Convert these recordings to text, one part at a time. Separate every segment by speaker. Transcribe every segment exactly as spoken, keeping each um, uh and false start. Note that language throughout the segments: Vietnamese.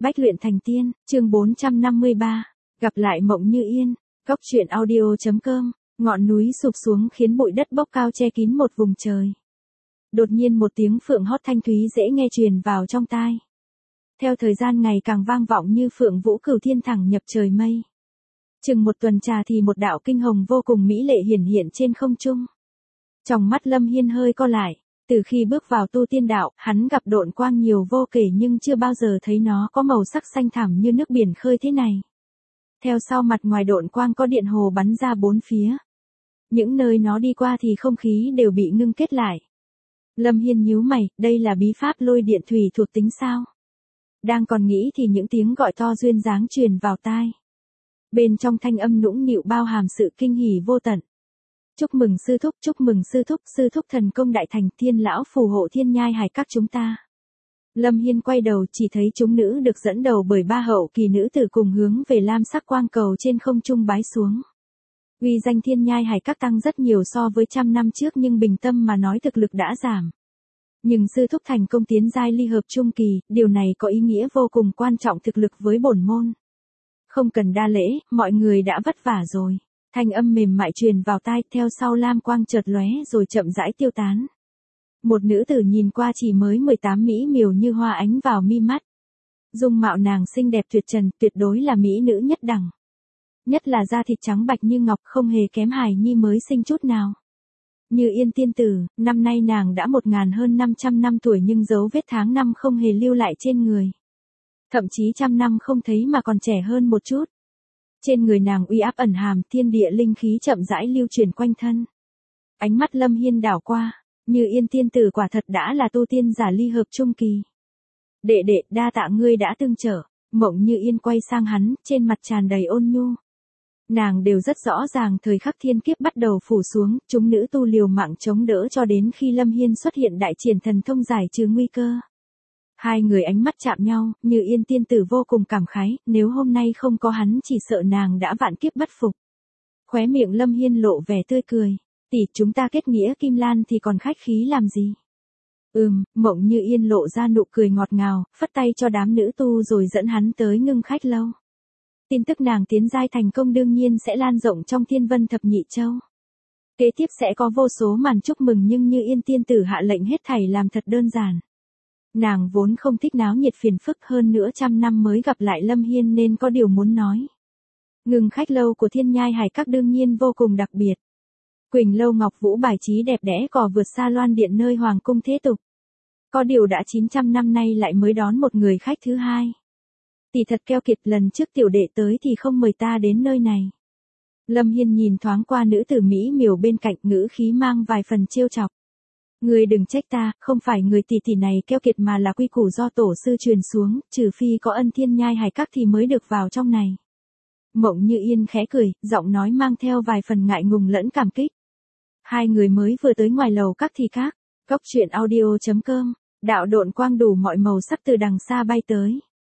Speaker 1: Bách luyện thành tiên, chương bốn trăm năm mươi ba, gặp lại Mộng Như Yên, góc truyện audio.com, ngọn núi sụp xuống khiến bụi đất bốc cao che kín một vùng trời. Đột nhiên một tiếng phượng hót thanh thúy dễ nghe truyền vào trong tai. Theo thời gian ngày càng vang vọng như phượng vũ cửu thiên thẳng nhập trời mây. Chừng một tuần trà thì một đạo kinh hồng vô cùng mỹ lệ hiển hiện trên không trung. Trong mắt Lâm Hiên hơi co lại. Từ khi bước vào tu tiên đạo, hắn gặp độn quang nhiều vô kể nhưng chưa bao giờ thấy nó có màu sắc xanh thẳm như nước biển khơi thế này. Theo sau mặt ngoài độn quang có điện hồ bắn ra bốn phía. Những nơi nó đi qua thì không khí đều bị ngưng kết lại. Lâm Hiên nhíu mày, đây là bí pháp lôi điện thủy thuộc tính sao? Đang còn nghĩ thì những tiếng gọi to duyên dáng truyền vào tai. Bên trong thanh âm nũng nịu bao hàm sự kinh hỉ vô tận. Chúc mừng sư thúc, chúc mừng sư thúc, sư thúc thần công đại thành, thiên lão phù hộ thiên nhai hải các chúng ta. Lâm Hiên quay đầu chỉ thấy chúng nữ được dẫn đầu bởi ba hậu kỳ nữ tử cùng hướng về lam sắc quang cầu trên không trung bái xuống. Uy danh thiên nhai hải các tăng rất nhiều so với trăm năm trước nhưng bình tâm mà nói thực lực đã giảm. Nhưng sư thúc thành công tiến giai ly hợp trung kỳ, điều này có ý nghĩa vô cùng quan trọng thực lực với bổn môn. Không cần đa lễ, mọi người đã vất vả rồi. Thanh âm mềm mại truyền vào tai, theo sau lam quang chợt lóe rồi chậm rãi tiêu tán. Một nữ tử nhìn qua chỉ mới mười tám mỹ miều như hoa ánh vào mi mắt. Dung mạo nàng xinh đẹp tuyệt trần, tuyệt đối là mỹ nữ nhất đẳng. Nhất là da thịt trắng bạch như ngọc, không hề kém hài nhi mới sinh chút nào. Như Yên tiên tử, năm nay nàng đã một ngàn hơn năm trăm năm tuổi nhưng dấu vết tháng năm không hề lưu lại trên người. Thậm chí trăm năm không thấy mà còn trẻ hơn một chút. Trên người nàng uy áp ẩn hàm, thiên địa linh khí chậm rãi lưu truyền quanh thân. Ánh mắt Lâm Hiên đảo qua, Như Yên tiên tử quả thật đã là tu tiên giả ly hợp trung kỳ. Đệ đệ, đa tạ ngươi đã tương trợ. Mộng Như Yên quay sang hắn, trên mặt tràn đầy ôn nhu. Nàng đều rất rõ ràng thời khắc thiên kiếp bắt đầu phủ xuống, chúng nữ tu liều mạng chống đỡ cho đến khi Lâm Hiên xuất hiện đại triển thần thông giải trừ nguy cơ. Hai người ánh mắt chạm nhau, Như Yên tiên tử vô cùng cảm khái, nếu hôm nay không có hắn chỉ sợ nàng đã vạn kiếp bất phục. Khóe miệng Lâm Hiên lộ vẻ tươi cười, tỷ chúng ta kết nghĩa kim lan thì còn khách khí làm gì? Ừm, Mộng Như Yên lộ ra nụ cười ngọt ngào, phất tay cho đám nữ tu rồi dẫn hắn tới ngưng khách lâu. Tin tức nàng tiến giai thành công đương nhiên sẽ lan rộng trong thiên vân thập nhị châu. Kế tiếp sẽ có vô số màn chúc mừng nhưng Như Yên tiên tử hạ lệnh hết thảy làm thật đơn giản. Nàng vốn không thích náo nhiệt phiền phức, hơn nữa trăm năm mới gặp lại Lâm Hiên nên có điều muốn nói. Ngừng khách lâu của thiên nhai hải các đương nhiên vô cùng đặc biệt. Quỳnh lâu ngọc vũ bài trí đẹp đẽ cò vượt xa loan điện nơi hoàng cung thế tục. Có điều đã chín trăm năm nay lại mới đón một người khách thứ hai. Tỷ thật keo kiệt, lần trước tiểu đệ tới thì không mời ta đến nơi này. Lâm Hiên nhìn thoáng qua nữ tử mỹ miều bên cạnh, ngữ khí mang vài phần trêu chọc. Người đừng trách ta, không phải người tỷ tỷ này keo kiệt mà là quy củ do tổ sư truyền xuống, trừ phi có ân thiên nhai hải các thì mới được vào trong này. Mộng Như Yên khẽ cười, giọng nói mang theo vài phần ngại ngùng lẫn cảm kích. Hai người mới vừa tới ngoài lầu các thì các, góc truyện audio.com, đạo độn quang đủ mọi màu sắc từ đằng xa bay tới.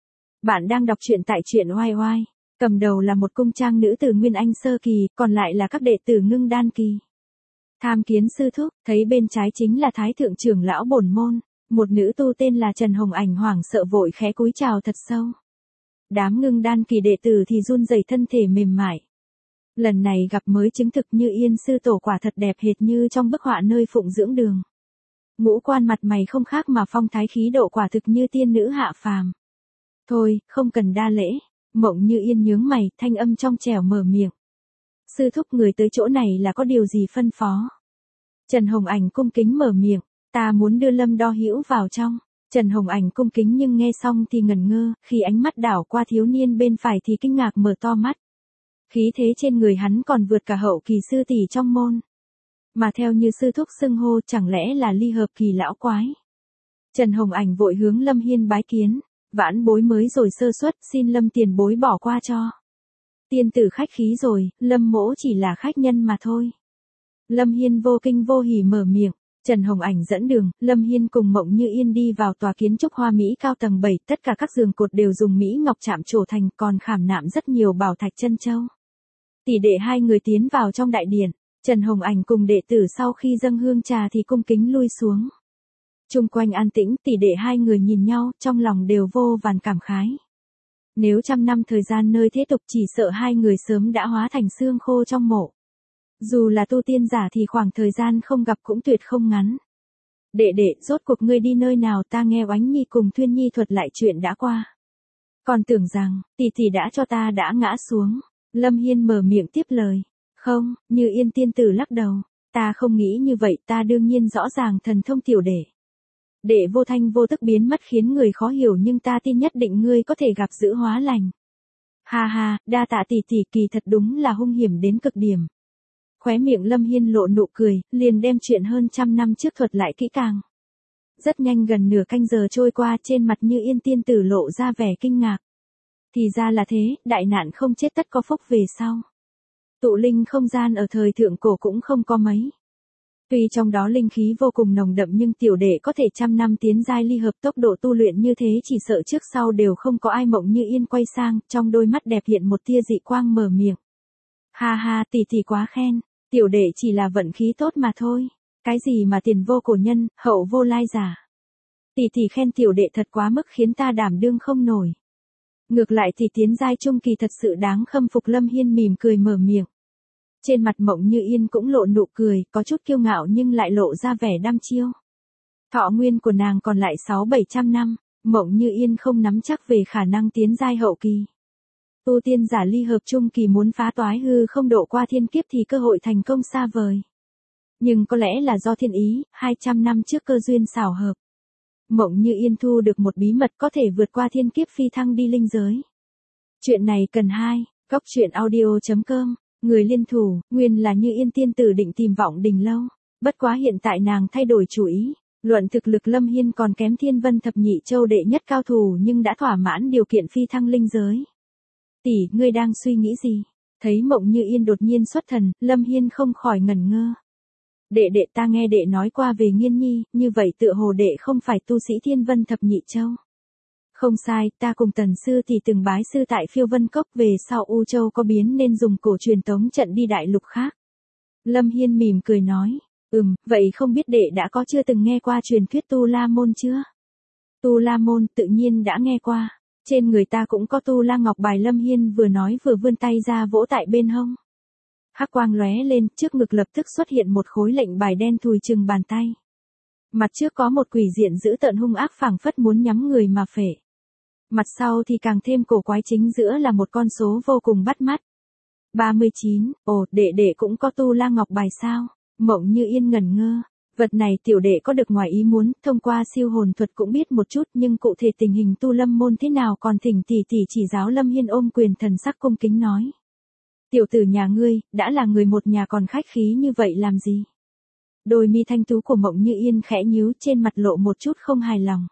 Speaker 1: Bạn đang đọc truyện tại truyện oai oai, cầm đầu là một cung trang nữ tử Nguyên Anh sơ kỳ, còn lại là các đệ tử ngưng đan kỳ. Tham kiến sư thúc, thấy bên trái chính là thái thượng trưởng lão bổn môn, một nữ tu tên là Trần Hồng Ảnh hoảng sợ vội khẽ cúi chào thật sâu. Đám ngưng đan kỳ đệ tử thì run rẩy thân thể mềm mại. Lần này gặp mới chứng thực Như Yên sư tổ quả thật đẹp hệt như trong bức họa nơi phụng dưỡng đường. Ngũ quan mặt mày không khác mà phong thái khí độ quả thực như tiên nữ hạ phàm. Thôi, không cần đa lễ. Mộng Như Yên nhướng mày, thanh âm trong trẻo mở miệng. Sư thúc người tới chỗ này là có điều gì phân phó? Trần Hồng Ảnh cung kính mở miệng, ta muốn đưa Lâm Đo Hữu vào trong. Trần Hồng Ảnh cung kính nhưng nghe xong thì ngẩn ngơ, khi ánh mắt đảo qua thiếu niên bên phải thì kinh ngạc mở to mắt. Khí thế trên người hắn còn vượt cả hậu kỳ sư tỷ trong môn. Mà theo như sư thúc xưng hô chẳng lẽ là ly hợp kỳ lão quái. Trần Hồng Ảnh vội hướng Lâm Hiên bái kiến. Vãn bối mới rồi sơ suất, xin Lâm tiền bối bỏ qua cho. Tiên tử khách khí rồi, Lâm mỗ chỉ là khách nhân mà thôi. Lâm Hiên vô kinh vô hỉ mở miệng, Trần Hồng Ảnh dẫn đường, Lâm Hiên cùng Mộng Như Yên đi vào tòa kiến trúc hoa mỹ cao tầng bảy, tất cả các giường cột đều dùng mỹ ngọc chạm trổ thành, còn khảm nạm rất nhiều bảo thạch chân châu. Tỷ đệ hai người tiến vào trong đại điện, Trần Hồng Ảnh cùng đệ tử sau khi dâng hương trà thì cung kính lui xuống. Chung quanh an tĩnh, tỷ đệ hai người nhìn nhau, trong lòng đều vô vàn cảm khái. Nếu trăm năm thời gian nơi thế tục chỉ sợ hai người sớm đã hóa thành xương khô trong mộ. Dù là tu tiên giả thì khoảng thời gian không gặp cũng tuyệt không ngắn. Đệ đệ, rốt cuộc ngươi đi nơi nào, ta nghe Oánh Nhi cùng Thuyên Nhi thuật lại chuyện đã qua. Còn tưởng rằng, tỷ tỷ đã cho ta đã ngã xuống. Lâm Hiên mở miệng tiếp lời. Không, Như Yên tiên tử lắc đầu. Ta không nghĩ như vậy, ta đương nhiên rõ ràng thần thông tiểu đệ. Đệ vô thanh vô tức biến mất khiến người khó hiểu nhưng ta tin nhất định ngươi có thể gặp giữ hóa lành. Ha ha, đa tạ tỷ tỷ, kỳ thật đúng là hung hiểm đến cực điểm. Khóe miệng Lâm Hiên lộ nụ cười, liền đem chuyện hơn trăm năm trước thuật lại kỹ càng. Rất nhanh gần nửa canh giờ trôi qua, trên mặt Như Yên tiên tử lộ ra vẻ kinh ngạc. Thì ra là thế, đại nạn không chết tất có phúc về sau. Tụ linh không gian ở thời thượng cổ cũng không có mấy. Tuy trong đó linh khí vô cùng nồng đậm nhưng tiểu đệ có thể trăm năm tiến giai ly hợp, tốc độ tu luyện như thế chỉ sợ trước sau đều không có ai. Mộng Như Yên quay sang, trong đôi mắt đẹp hiện một tia dị quang, mở miệng. Ha ha, tỷ tỷ quá khen, tiểu đệ chỉ là vận khí tốt mà thôi. Cái gì mà tiền vô cổ nhân, hậu vô lai giả. Tỷ tỷ khen tiểu đệ thật quá mức khiến ta đảm đương không nổi. Ngược lại thì tiến giai trung kỳ thật sự đáng khâm phục. Lâm Hiên mỉm cười mở miệng. Trên mặt Mộng Như Yên cũng lộ nụ cười, có chút kiêu ngạo nhưng lại lộ ra vẻ đăm chiêu. Thọ nguyên của nàng còn lại sáu bảy trăm năm, Mộng Như Yên không nắm chắc về khả năng tiến giai hậu kỳ. Tu tiên giả ly hợp trung kỳ muốn phá toái hư không độ qua thiên kiếp thì cơ hội thành công xa vời. Nhưng có lẽ là do thiên ý, hai trăm năm trước cơ duyên xảo hợp. Mộng Như Yên thu được một bí mật có thể vượt qua thiên kiếp phi thăng đi linh giới. Chuyện này cần hai, góc truyện audio chấm com. Người liên thủ, nguyên là Như Yên tiên tử định tìm Vọng Đình lâu. Bất quá hiện tại nàng thay đổi chủ ý. Luận thực lực Lâm Hiên còn kém Thiên Vân thập nhị châu đệ nhất cao thủ nhưng đã thỏa mãn điều kiện phi thăng linh giới. Tỷ, ngươi đang suy nghĩ gì? Thấy Mộng Như Yên đột nhiên xuất thần, Lâm Hiên không khỏi ngẩn ngơ. Đệ đệ, ta nghe đệ nói qua về Nghiên Nhi, như vậy tựa hồ đệ không phải tu sĩ Thiên Vân thập nhị châu. Không sai, ta cùng Tần sư thì từng bái sư tại Phiêu Vân Cốc, về sau U Châu có biến nên dùng cổ truyền tống trận đi đại lục khác. Lâm Hiên mỉm cười nói, ừm, vậy không biết đệ đã có chưa từng nghe qua truyền thuyết Tu La Môn chưa? Tu La Môn tự nhiên đã nghe qua, trên người ta cũng có Tu La Ngọc bài. Lâm Hiên vừa nói vừa vươn tay ra vỗ tại bên hông. Hắc quang lóe lên, trước ngực lập tức xuất hiện một khối lệnh bài đen thùi chừng bàn tay. Mặt trước có một quỷ diện dữ tợn hung ác phảng phất muốn nhắm người mà phệ. Mặt sau thì càng thêm cổ quái, chính giữa là một con số vô cùng bắt mắt. ba mươi chín, ồ, đệ đệ cũng có Tu La Ngọc bài sao? Mộng Như Yên ngẩn ngơ. Vật này tiểu đệ có được ngoài ý muốn, thông qua siêu hồn thuật cũng biết một chút nhưng cụ thể tình hình Tu Lâm môn thế nào còn thỉnh tỷ tỷ chỉ giáo. Lâm Hiên ôm quyền thần sắc cung kính nói. Tiểu tử nhà ngươi, đã là người một nhà còn khách khí như vậy làm gì? Đôi mi thanh tú của Mộng Như Yên khẽ nhíu, trên mặt lộ một chút không hài lòng.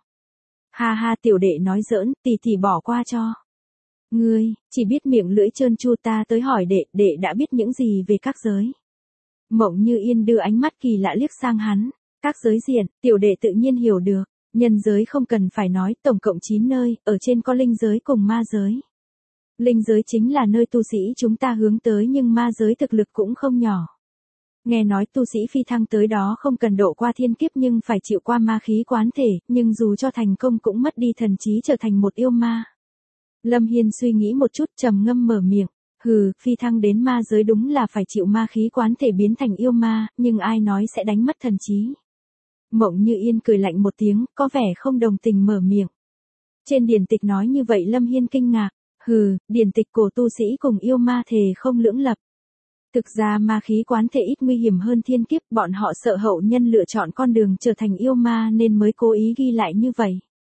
Speaker 1: Ha ha, tiểu đệ nói giỡn, tỷ tỷ bỏ qua cho. Ngươi, chỉ biết miệng lưỡi trơn tru, ta tới hỏi đệ, đệ đã biết những gì về các giới? Mộng Như Yên đưa ánh mắt kỳ lạ liếc sang hắn. Các giới diện, tiểu đệ tự nhiên hiểu được. Nhân giới không cần phải nói, tổng cộng chín nơi, ở trên có linh giới cùng ma giới. Linh giới chính là nơi tu sĩ chúng ta hướng tới nhưng ma giới thực lực cũng không nhỏ. Nghe nói tu sĩ phi thăng tới đó không cần độ qua thiên kiếp nhưng phải chịu qua ma khí quán thể, nhưng dù cho thành công cũng mất đi thần trí trở thành một yêu ma. Lâm Hiên suy nghĩ một chút trầm ngâm mở miệng, hừ, phi thăng đến ma giới đúng là phải chịu ma khí quán thể biến thành yêu ma, nhưng ai nói sẽ đánh mất thần trí. Mộng Như Yên cười lạnh một tiếng, có vẻ không đồng tình mở miệng. Trên điển tịch nói như vậy. Lâm Hiên kinh ngạc, hừ, điển tịch cổ tu sĩ cùng yêu ma thề không lưỡng lập. Thực ra ma khí quán thể ít nguy hiểm hơn thiên kiếp, bọn họ sợ hậu nhân lựa chọn con đường trở thành yêu ma nên mới cố ý ghi lại như vậy.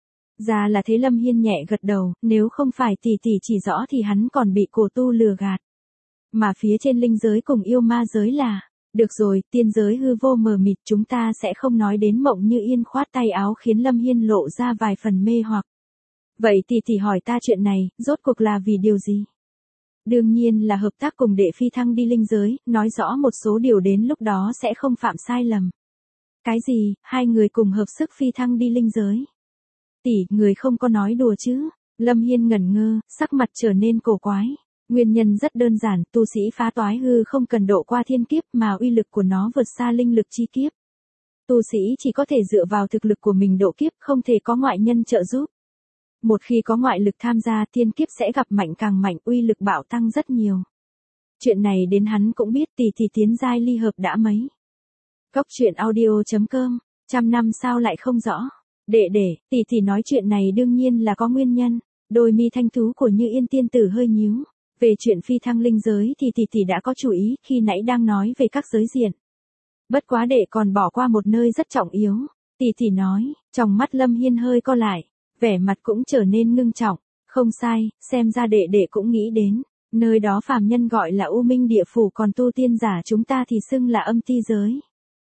Speaker 1: Ra là thế. Lâm Hiên nhẹ gật đầu, nếu không phải tỷ tỷ chỉ rõ thì hắn còn bị cổ tu lừa gạt. Mà phía trên linh giới cùng yêu ma giới là, được rồi, tiên giới hư vô mờ mịt chúng ta sẽ không nói đến. Mộng Như Yên khoát tay áo khiến Lâm Hiên lộ ra vài phần mê hoặc. Vậy tỷ tỷ hỏi ta chuyện này, rốt cuộc là vì điều gì? Đương nhiên là hợp tác cùng đệ phi thăng đi linh giới, nói rõ một số điều đến lúc đó sẽ không phạm sai lầm. Cái gì, hai người cùng hợp sức phi thăng đi linh giới? Tỷ, người không có nói đùa chứ? Lâm Hiên ngẩn ngơ, sắc mặt trở nên cổ quái. Nguyên nhân rất đơn giản, tu sĩ phá toái hư không cần độ qua thiên kiếp mà uy lực của nó vượt xa linh lực chi kiếp. Tu sĩ chỉ có thể dựa vào thực lực của mình độ kiếp, không thể có ngoại nhân trợ giúp. Một khi có ngoại lực tham gia, thiên kiếp sẽ gặp mạnh càng mạnh, uy lực bạo tăng rất nhiều. Chuyện này đến hắn cũng biết, tỷ tỷ tiến giai ly hợp đã mấy. Cốc truyện audio chấm com, trăm năm sao lại không rõ. Đệ đệ, tỷ tỷ nói chuyện này đương nhiên là có nguyên nhân. Đôi mi thanh tú của Như Yên tiên tử hơi nhíu. Về chuyện phi thăng linh giới thì tỷ tỷ đã có chú ý khi nãy đang nói về các giới diện. Bất quá đệ còn bỏ qua một nơi rất trọng yếu. Tỷ tỷ nói, trong mắt Lâm Hiên hơi co lại, vẻ mặt cũng trở nên ngưng trọng. Không sai, xem ra đệ đệ cũng nghĩ đến. Nơi đó phàm nhân gọi là U Minh địa phủ, còn tu tiên giả chúng ta thì xưng là âm ti giới.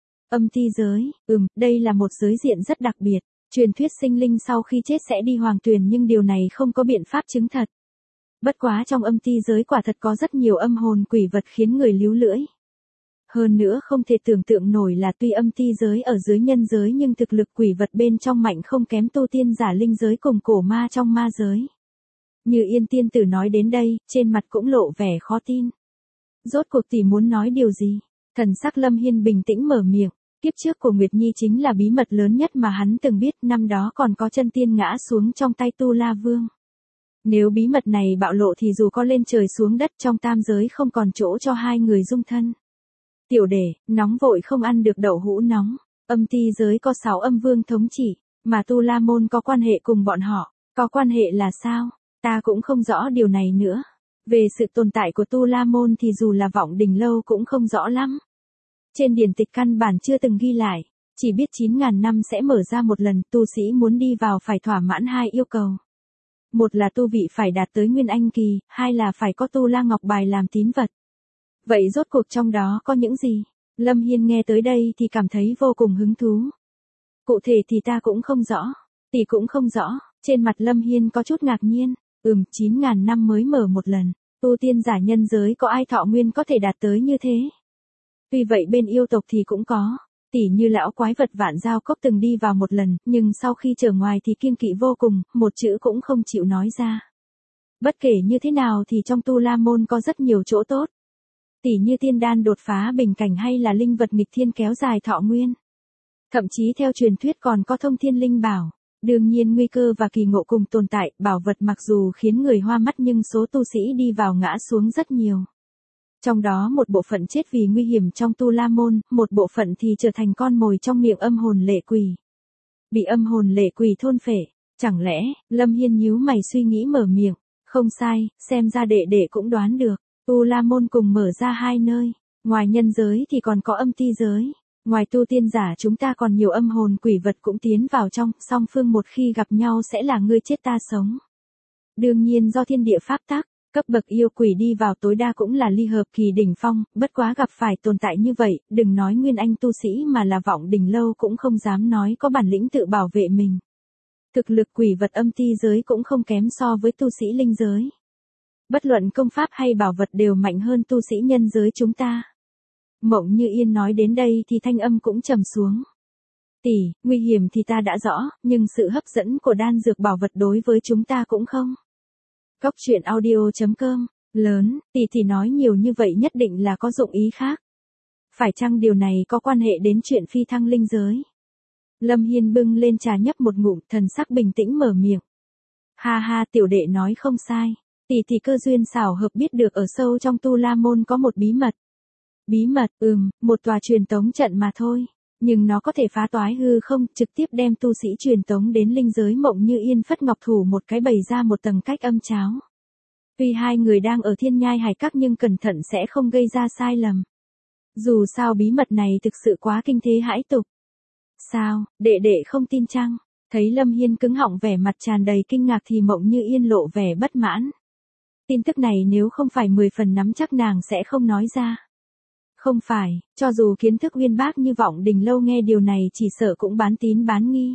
Speaker 1: Âm ti giới, ừm, đây là một giới diện rất đặc biệt. Truyền thuyết sinh linh sau khi chết sẽ đi hoàng tuyền, nhưng điều này không có biện pháp chứng thật. Bất quá trong âm ti giới quả thật có rất nhiều âm hồn quỷ vật khiến người líu lưỡi. Hơn nữa không thể tưởng tượng nổi là tuy âm ti giới ở dưới nhân giới nhưng thực lực quỷ vật bên trong mạnh không kém tu tiên giả linh giới cùng cổ ma trong ma giới. Như Yên tiên tử nói đến đây, trên mặt cũng lộ vẻ khó tin. Rốt cuộc tỷ muốn nói điều gì? Thần sắc Lâm Hiên bình tĩnh mở miệng. Kiếp trước của Nguyệt Nhi chính là bí mật lớn nhất mà hắn từng biết, năm đó còn có chân tiên ngã xuống trong tay Tu La Vương. Nếu bí mật này bạo lộ thì dù có lên trời xuống đất trong tam giới không còn chỗ cho hai người dung thân. Tiểu đệ, nóng vội không ăn được đậu hũ nóng. Âm ti giới có sáu âm vương thống trị, mà Tu La Môn có quan hệ cùng bọn họ. Có quan hệ là sao? Ta cũng không rõ điều này nữa. Về sự tồn tại của Tu La Môn thì dù là Vọng Đình Lâu cũng không rõ lắm. Trên điển tịch căn bản chưa từng ghi lại, chỉ biết chín ngàn năm sẽ mở ra một lần, tu sĩ muốn đi vào phải thỏa mãn hai yêu cầu. Một là tu vị phải đạt tới Nguyên Anh kỳ, hai là phải có Tu La Ngọc Bài làm tín vật. Vậy rốt cuộc trong đó có những gì? Lâm Hiên nghe tới đây thì cảm thấy vô cùng hứng thú. Cụ thể thì ta cũng không rõ, tỷ cũng không rõ. Trên mặt Lâm Hiên có chút ngạc nhiên. Ừm, chín ngàn năm mới mở một lần, tu tiên giả nhân giới có ai thọ nguyên có thể đạt tới như thế? Tuy vậy bên yêu tộc thì cũng có, tỉ như lão quái vật Vạn Giao Cốc từng đi vào một lần, nhưng sau khi trở ngoài thì kiêng kỵ vô cùng, một chữ cũng không chịu nói ra. Bất kể như thế nào thì trong Tu La Môn có rất nhiều chỗ tốt. Tỉ như tiên đan đột phá bình cảnh hay là linh vật nghịch thiên kéo dài thọ nguyên. Thậm chí theo truyền thuyết còn có thông thiên linh bảo. Đương nhiên nguy cơ và kỳ ngộ cùng tồn tại, bảo vật mặc dù khiến người hoa mắt nhưng số tu sĩ đi vào ngã xuống rất nhiều. Trong đó một bộ phận chết vì nguy hiểm trong Tu La Môn, một bộ phận thì trở thành con mồi trong miệng âm hồn lệ quỷ. Bị âm hồn lệ quỷ thôn phệ, chẳng lẽ, Lâm Hiên nhíu mày suy nghĩ mở miệng, không sai, xem ra đệ đệ cũng đoán được, Tu La Môn cùng mở ra hai nơi, ngoài nhân giới thì còn có âm ti giới. Ngoài tu tiên giả chúng ta còn nhiều âm hồn quỷ vật cũng tiến vào trong, song phương một khi gặp nhau sẽ là ngươi chết ta sống. Đương nhiên do thiên địa pháp tắc, cấp bậc yêu quỷ đi vào tối đa cũng là ly hợp kỳ đỉnh phong, bất quá gặp phải tồn tại như vậy, đừng nói Nguyên Anh tu sĩ mà là Vọng Đình Lâu cũng không dám nói có bản lĩnh tự bảo vệ mình. Thực lực quỷ vật âm ti giới cũng không kém so với tu sĩ linh giới. Bất luận công pháp hay bảo vật đều mạnh hơn tu sĩ nhân giới chúng ta. Mộng Như Yên nói đến đây thì thanh âm cũng trầm xuống. Tỷ, nguy hiểm thì ta đã rõ, nhưng sự hấp dẫn của đan dược bảo vật đối với chúng ta cũng không. Cốc truyện audio chấm com, lớn, tỷ tỷ nói nhiều như vậy nhất định là có dụng ý khác. Phải chăng điều này có quan hệ đến chuyện phi thăng linh giới? Lâm Hiên bưng lên trà nhấp một ngụm, thần sắc bình tĩnh mở miệng. Ha ha, tiểu đệ nói không sai, tỷ tỷ cơ duyên xảo hợp biết được ở sâu trong Tu La Môn có một bí mật. Bí mật, ừm, một tòa truyền tống trận mà thôi, nhưng nó có thể phá toái hư không, trực tiếp đem tu sĩ truyền tống đến linh giới. Mộng Như Yên phất ngọc thủ một cái bày ra một tầng cách âm cháo. Tuy hai người đang ở Thiên Nhai Hải Các nhưng cẩn thận sẽ không gây ra sai lầm. Dù sao bí mật này thực sự quá kinh thế hãi tục. Sao, đệ đệ không tin chăng? Thấy Lâm Hiên cứng họng vẻ mặt tràn đầy kinh ngạc thì Mộng Như Yên lộ vẻ bất mãn. Tin tức này nếu không phải mười phần nắm chắc nàng sẽ không nói ra. Không phải, cho dù kiến thức uyên bác như Vọng Đình Lâu nghe điều này chỉ sợ cũng bán tín bán nghi.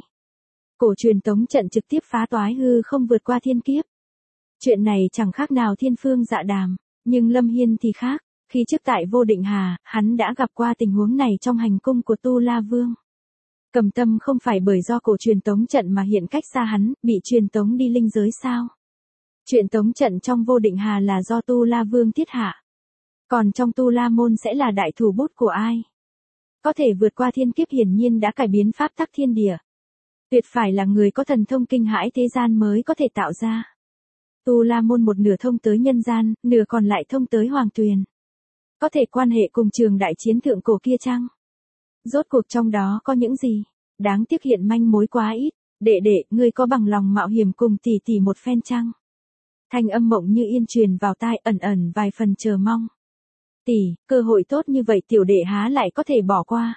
Speaker 1: Cổ truyền tống trận trực tiếp phá toái hư không vượt qua thiên kiếp. Chuyện này chẳng khác nào thiên phương dạ đàm, nhưng Lâm Hiên thì khác, khi trước tại Vô Định Hà, hắn đã gặp qua tình huống này trong hành cung của Tu La Vương. Cầm Tâm không phải bởi do cổ truyền tống trận mà hiện cách xa hắn, bị truyền tống đi linh giới sao? Truyền tống trận trong Vô Định Hà là do Tu La Vương thiết hạ. Còn trong Tu La Môn sẽ là đại thủ bút của ai? Có thể vượt qua thiên kiếp hiển nhiên đã cải biến pháp tắc thiên địa. Tuyệt phải là người có thần thông kinh hãi thế gian mới có thể tạo ra. Tu La Môn một nửa thông tới nhân gian, nửa còn lại thông tới hoàng tuyền. Có thể quan hệ cùng trường đại chiến thượng cổ kia chăng? Rốt cuộc trong đó có những gì? Đáng tiếc hiện manh mối quá ít. Đệ đệ, ngươi có bằng lòng mạo hiểm cùng tỷ tỷ một phen chăng? Thanh âm Mộng Như Yên truyền vào tai, ẩn ẩn vài phần chờ mong. Tỷ, cơ hội tốt như vậy tiểu đệ há lại có thể bỏ qua.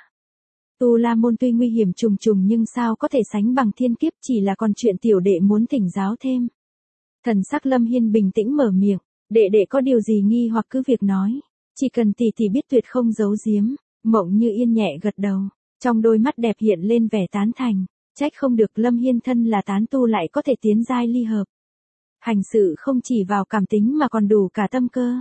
Speaker 1: Tu La Môn tuy nguy hiểm trùng trùng nhưng sao có thể sánh bằng thiên kiếp, chỉ là còn chuyện tiểu đệ muốn thỉnh giáo thêm. Thần sắc Lâm Hiên bình tĩnh mở miệng, đệ đệ có điều gì nghi hoặc cứ việc nói, chỉ cần tỷ tỷ biết tuyệt không giấu giếm. Mộng Như Yên nhẹ gật đầu, trong đôi mắt đẹp hiện lên vẻ tán thành, trách không được Lâm Hiên thân là tán tu lại có thể tiến giai ly hợp. Hành sự không chỉ vào cảm tính mà còn đủ cả tâm cơ.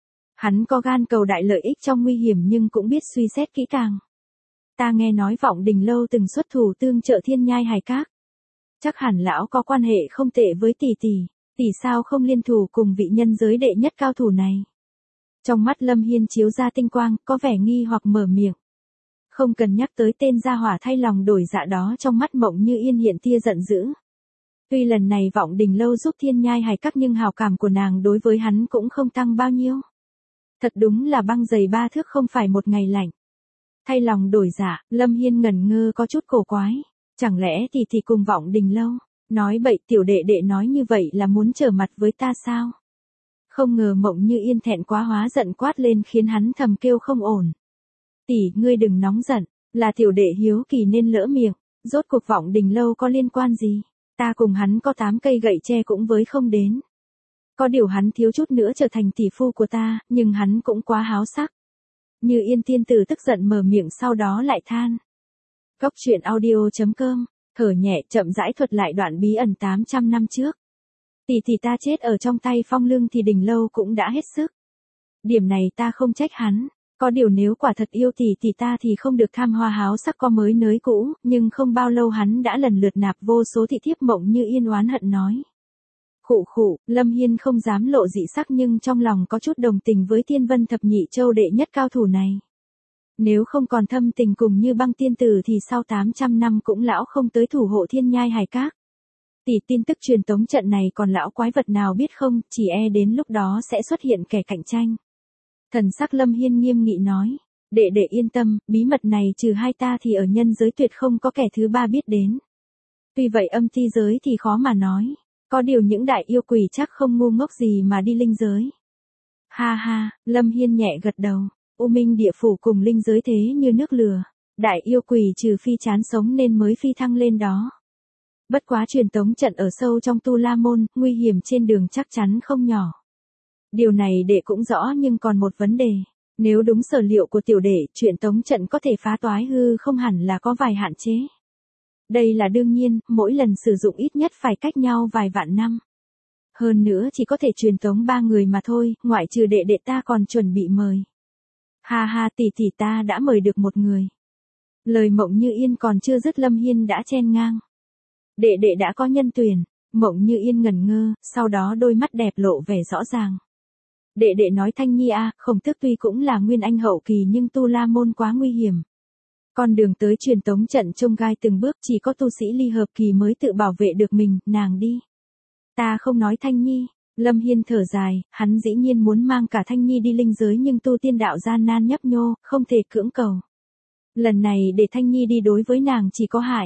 Speaker 1: Hắn có gan cầu đại lợi ích trong nguy hiểm nhưng cũng biết suy xét kỹ càng. Ta nghe nói Vọng Đình Lâu từng xuất thủ tương trợ Thiên Nhai Hải Các. Chắc hẳn lão có quan hệ không tệ với tỷ tỷ, tỷ sao không liên thủ cùng vị nhân giới đệ nhất cao thủ này. Trong mắt Lâm Hiên chiếu ra tinh quang, có vẻ nghi hoặc mở miệng. Không cần nhắc tới tên gia hỏa thay lòng đổi dạ đó, trong mắt Mộng Như Yên hiện tia giận dữ. Tuy lần này Vọng Đình Lâu giúp Thiên Nhai Hải Các nhưng hào cảm của nàng đối với hắn cũng không tăng bao nhiêu. Thật đúng là băng dày ba thước không phải một ngày lạnh. Thay lòng đổi dạ, Lâm Hiên ngẩn ngơ có chút cổ quái. Chẳng lẽ thì thì cùng Vọng Đình Lâu, nói bậy, tiểu đệ đệ nói như vậy là muốn trở mặt với ta sao? Không ngờ Mộng Như Yên thẹn quá hóa giận quát lên khiến hắn thầm kêu không ổn. Tỷ, ngươi đừng nóng giận, là tiểu đệ hiếu kỳ nên lỡ miệng, rốt cuộc Vọng Đình Lâu có liên quan gì? Ta cùng hắn có tám cây gậy tre cũng với không đến. Có điều hắn thiếu chút nữa trở thành tỷ phu của ta, nhưng hắn cũng quá háo sắc. Như Yên tiên tử tức giận mở miệng sau đó lại than. Cốc truyện audio chấm com, thở nhẹ chậm rãi thuật lại đoạn bí ẩn tám trăm năm trước. Tỷ tỷ ta chết ở trong tay Phong Lương thì Đình Lâu cũng đã hết sức. Điểm này ta không trách hắn, có điều nếu quả thật yêu tỷ tỷ ta thì không được tham hoa háo sắc có mới nới cũ, nhưng không bao lâu hắn đã lần lượt nạp vô số thị thiếp. Mộng Như Yên oán hận nói. Khụ khụ, Lâm Hiên không dám lộ dị sắc nhưng trong lòng có chút đồng tình với Thiên Vân Thập Nhị Châu đệ nhất cao thủ này. Nếu không còn thâm tình cùng Như Băng tiên tử thì sau tám trăm năm cũng lão không tới thủ hộ Thiên Nhai Hải Các. Tỷ, tin tức truyền tống trận này còn lão quái vật nào biết không, chỉ e đến lúc đó sẽ xuất hiện kẻ cạnh tranh. Thần sắc Lâm Hiên nghiêm nghị nói, đệ đệ yên tâm, bí mật này trừ hai ta thì ở nhân giới tuyệt không có kẻ thứ ba biết đến. Tuy vậy âm ti giới thì khó mà nói, có điều những đại yêu quỷ chắc không ngu ngốc gì mà đi linh giới. Ha ha, Lâm Hiên nhẹ gật đầu, U Minh địa phủ cùng linh giới thế như nước lửa, đại yêu quỷ trừ phi chán sống nên mới phi thăng lên đó. Bất quá truyền tống trận ở sâu trong Tu La Môn, nguy hiểm trên đường chắc chắn không nhỏ. Điều này đệ cũng rõ nhưng còn một vấn đề. Nếu đúng sở liệu của tiểu đệ, truyền tống trận có thể phá toái hư không hẳn là có vài hạn chế. Đây là đương nhiên, mỗi lần sử dụng ít nhất phải cách nhau vài vạn năm. Hơn nữa chỉ có thể truyền tống ba người mà thôi, ngoại trừ đệ đệ ta còn chuẩn bị mời. Ha ha, tỷ tỷ ta đã mời được một người. Lời Mộng Như Yên còn chưa dứt Lâm Hiên đã chen ngang. Đệ đệ đã có nhân tuyển. Mộng Như Yên ngẩn ngơ, sau đó đôi mắt đẹp lộ vẻ rõ ràng. Đệ đệ nói Thanh Nhi à, Khổng Tước tuy cũng là nguyên anh hậu kỳ nhưng Tu La Môn quá nguy hiểm. Con đường tới truyền tống trận trông gai từng bước, chỉ có tu sĩ ly hợp kỳ mới tự bảo vệ được mình, nàng đi. Ta không nói Thanh Nhi. Lâm Hiên thở dài, hắn dĩ nhiên muốn mang cả Thanh Nhi đi linh giới nhưng tu tiên đạo gian nan nhấp nhô, không thể cưỡng cầu. Lần này để Thanh Nhi đi đối với nàng chỉ có hại.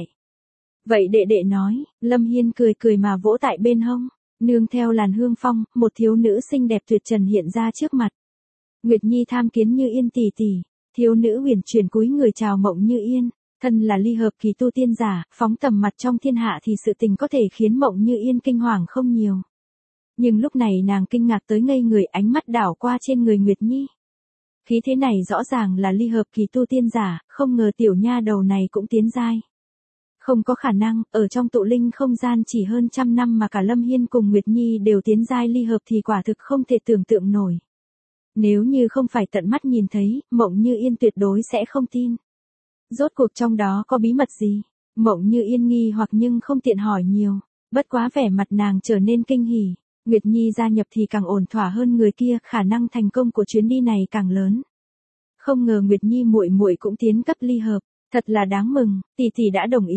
Speaker 1: Vậy đệ đệ nói, Lâm Hiên cười cười mà vỗ tại bên hông, nương theo làn hương phong, một thiếu nữ xinh đẹp tuyệt trần hiện ra trước mặt. Nguyệt Nhi tham kiến Như Yên tỷ tỷ, thiếu nữ huyền chuyển cúi người chào Mộng Như Yên, thân là ly hợp kỳ tu tiên giả, phóng tầm mặt trong thiên hạ thì sự tình có thể khiến Mộng Như Yên kinh hoàng không nhiều. Nhưng lúc này nàng kinh ngạc tới ngây người, ánh mắt đảo qua trên người Nguyệt Nhi. Khí thế này rõ ràng là ly hợp kỳ tu tiên giả, không ngờ tiểu nha đầu này cũng tiến giai. Không có khả năng, ở trong tụ linh không gian chỉ hơn trăm năm mà cả Lâm Hiên cùng Nguyệt Nhi đều tiến giai ly hợp thì quả thực không thể tưởng tượng nổi. Nếu như không phải tận mắt nhìn thấy, Mộng Như Yên tuyệt đối sẽ không tin. Rốt cuộc trong đó có bí mật gì? Mộng Như Yên nghi hoặc nhưng không tiện hỏi nhiều, bất quá vẻ mặt nàng trở nên kinh hỉ. Nguyệt Nhi gia nhập thì càng ổn thỏa hơn người kia, khả năng thành công của chuyến đi này càng lớn. Không ngờ Nguyệt Nhi muội muội cũng tiến cấp ly hợp, thật là đáng mừng, tỷ tỷ đã đồng ý.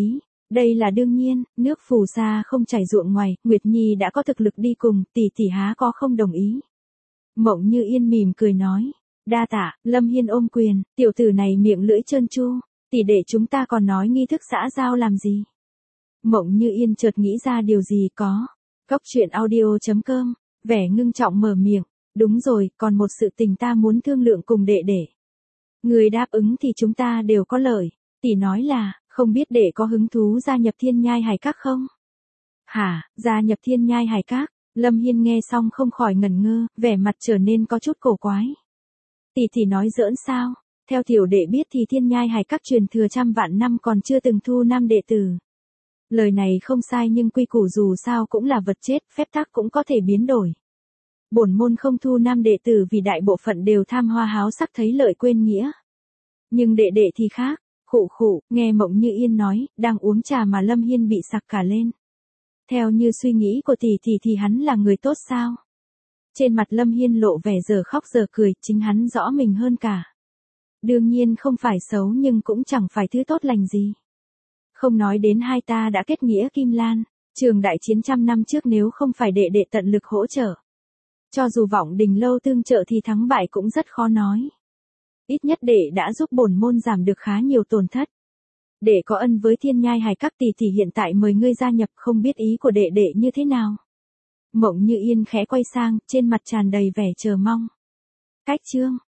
Speaker 1: Đây là đương nhiên, nước phù sa không chảy ruộng ngoài, Nguyệt Nhi đã có thực lực đi cùng, tỷ tỷ há có không đồng ý. Mộng Như Yên mỉm cười nói, đa tạ. Lâm Hiên ôm quyền, tiểu tử này miệng lưỡi trơn tru, tỷ để chúng ta còn nói nghi thức xã giao làm gì. Mộng Như Yên chợt nghĩ ra điều gì có. Cốc truyện audio chấm com, vẻ ngưng trọng mở miệng, đúng rồi, còn một sự tình ta muốn thương lượng cùng đệ đệ. Người đáp ứng thì chúng ta đều có lợi, tỷ nói là, không biết đệ có hứng thú gia nhập Thiên Nhai Hải Các không? Hả, gia nhập Thiên Nhai Hải Các? Lâm Hiên nghe xong không khỏi ngẩn ngơ, vẻ mặt trở nên có chút cổ quái. Tỷ tỷ nói giỡn sao? Theo tiểu đệ biết thì Thiên Nhai Hải Các truyền thừa trăm vạn năm còn chưa từng thu nam đệ tử. Lời này không sai nhưng quy củ dù sao cũng là vật chết, phép tắc cũng có thể biến đổi. Bổn môn không thu nam đệ tử vì đại bộ phận đều tham hoa háo sắc thấy lợi quên nghĩa. Nhưng đệ đệ thì khác, khụ khụ, nghe Mộng Như Yên nói, đang uống trà mà Lâm Hiên bị sặc cả lên. Theo như suy nghĩ của tỷ tỷ thì hắn là người tốt sao? Trên mặt Lâm Hiên lộ vẻ giờ khóc giờ cười, chính hắn rõ mình hơn cả. Đương nhiên không phải xấu nhưng cũng chẳng phải thứ tốt lành gì. Không nói đến hai ta đã kết nghĩa Kim Lan, trường đại chiến trăm năm trước nếu không phải đệ đệ tận lực hỗ trợ. Cho dù Vọng Đình Lâu tương trợ thì thắng bại cũng rất khó nói. Ít nhất đệ đã giúp bổn môn giảm được khá nhiều tổn thất. Đệ có ân với Thiên Nhai Hải Các tỷ tỷ hiện tại mời ngươi gia nhập, không biết ý của đệ đệ như thế nào. Mộng Như Yên khẽ quay sang, trên mặt tràn đầy vẻ chờ mong. Cách chương